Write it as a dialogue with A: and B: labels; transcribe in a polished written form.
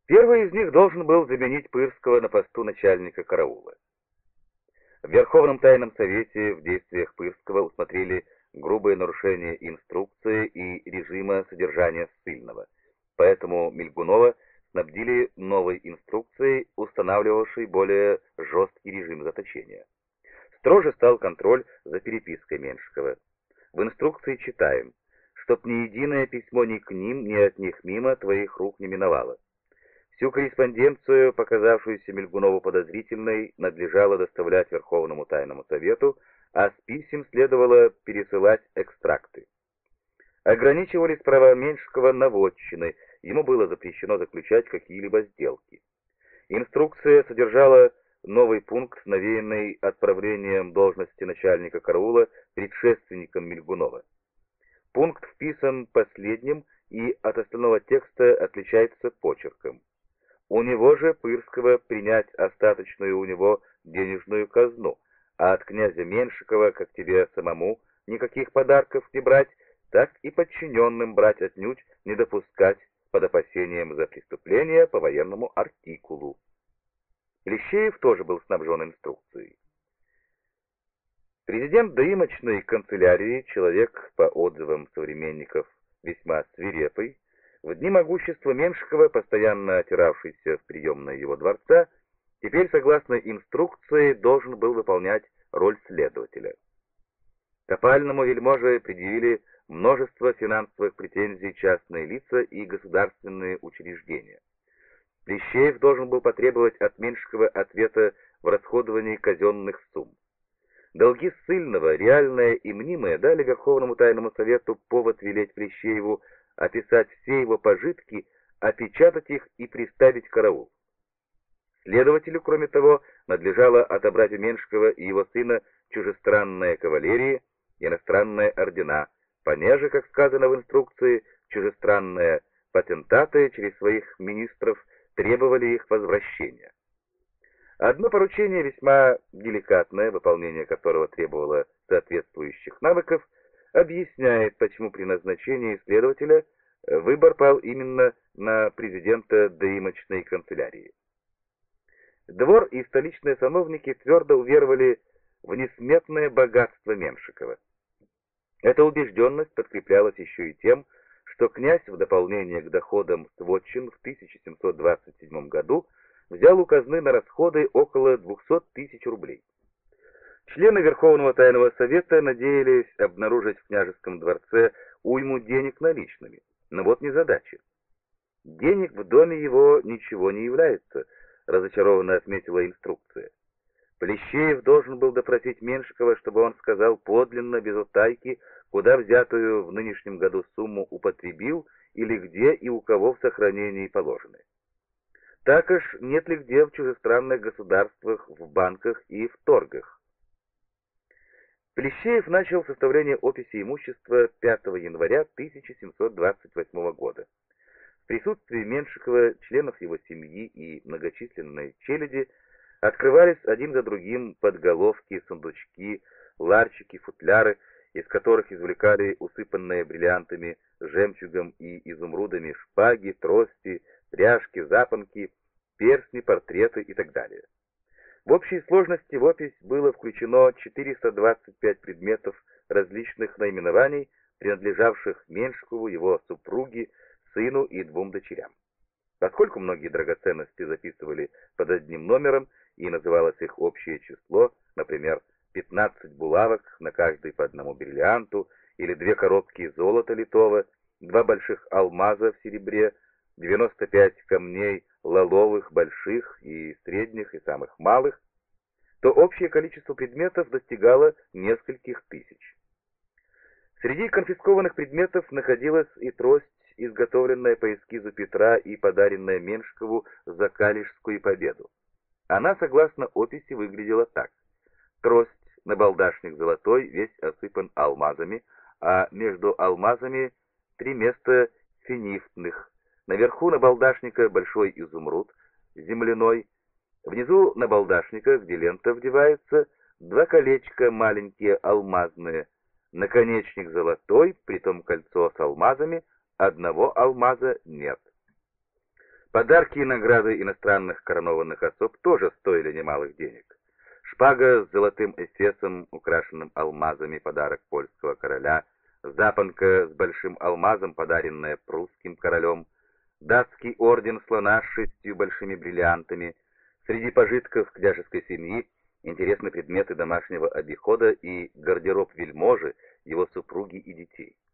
A: Первый из них должен был заменить Пырского на посту начальника караула. В Верховном тайном совете в действиях Пырского усмотрели грубые нарушения инструкции и режима содержания ссыльного, поэтому Мильгунова снабдили новой инструкцией, устанавливавшей более жесткий режим заточения. Строже стал контроль за перепиской Меншикова. В инструкции читаем, чтоб ни единое письмо ни к ним, ни от них мимо твоих рук не миновало. Всю корреспонденцию, показавшуюся Мильгунову подозрительной, надлежало доставлять Верховному тайному совету, а с писем следовало пересылать экстракты. Ограничивались права Меншикова на вотчины, ему было запрещено заключать какие-либо сделки. Инструкция содержала новый пункт, навеянный отправлением должности начальника караула предшественником Мильгунова. Пункт вписан последним и от остального текста отличается почерком. У него же, Пырского, принять остаточную у него денежную казну, а от князя Меншикова, как тебе самому, никаких подарков не брать, так и подчиненным брать отнюдь не допускать под опасением за преступление по военному артикулу. Плещеев тоже был снабжен инструкцией. Президент доимочной канцелярии, человек, по отзывам современников, весьма свирепый, в дни могущества Меншикова, постоянно отиравшийся в приемной его дворца, теперь, согласно инструкции, должен был выполнять роль следователя. К опальному вельможе предъявили множество финансовых претензий частные лица и государственные учреждения. Плещеев должен был потребовать от Меншикова ответа в расходовании казенных сумм. Долги ссыльного, реальные и мнимые, дали Верховному тайному совету повод велеть Плещееву описать все его пожитки, опечатать их и приставить караул. Следователю, кроме того, надлежало отобрать у Меншикова и его сына чужестранные кавалерии, иностранные ордена, понеже, как сказано в инструкции, чужестранные патентаты через своих министров требовали их возвращения. Одно поручение, весьма деликатное, выполнение которого требовало соответствующих навыков, объясняет, почему при назначении следователя выбор пал именно на президента доимочной канцелярии. Двор и столичные сановники твердо уверовали в несметное богатство Меншикова. Эта убежденность подкреплялась еще и тем, что князь в дополнение к доходам с вотчин в 1727 году взял у казны на расходы около 200 тысяч рублей. Члены Верховного тайного совета надеялись обнаружить в княжеском дворце уйму денег наличными, но вот незадача. Денег в доме его ничего не является, разочарованно отметила инструкция. Плещеев должен был допросить Меншикова, чтобы он сказал подлинно, без утайки, куда взятую в нынешнем году сумму употребил или где и у кого в сохранении положены. Так уж нет ли где в чужестранных государствах, в банках и в торгах. Плещеев начал составление описи имущества 5 января 1728 года. В присутствии Меншикова, членов его семьи и многочисленной челяди открывались один за другим подголовки, сундучки, ларчики, футляры, из которых извлекали усыпанные бриллиантами, жемчугом и изумрудами шпаги, трости, пряжки, запонки, перстни, портреты и так далее. В общей сложности в опись было включено 425 предметов различных наименований, принадлежавших Меншикову, его супруге, сыну и 2 дочерям. Поскольку многие драгоценности записывали под одним номером и называлось их общее число, например, 15 булавок, на каждой по одному бриллианту, или 2 коробки золота литого, 2 больших алмаза в серебре, 95 камней лоловых, больших и средних и самых малых, то общее количество предметов достигало нескольких тысяч. Среди конфискованных предметов находилась и трость, изготовленная по эскизу Петра и подаренная Меншикову за Калишскую победу. Она, согласно описи, выглядела так. Трость, набалдашник золотой, весь осыпан алмазами, а между алмазами 3 места финифтных. Наверху набалдашника большой изумруд, земляной. Внизу набалдашника, где лента вдевается, 2 колечка маленькие алмазные. Наконечник золотой, притом кольцо с алмазами, одного алмаза нет. Подарки и награды иностранных коронованных особ тоже стоили немалых денег. Шпага с золотым эфесом, украшенным алмазами, подарок польского короля, запонка с большим алмазом, подаренная прусским королем, датский орден слона с 6 большими бриллиантами. Среди пожитков княжеской семьи интересны предметы домашнего обихода и гардероб вельможи, его супруги и детей.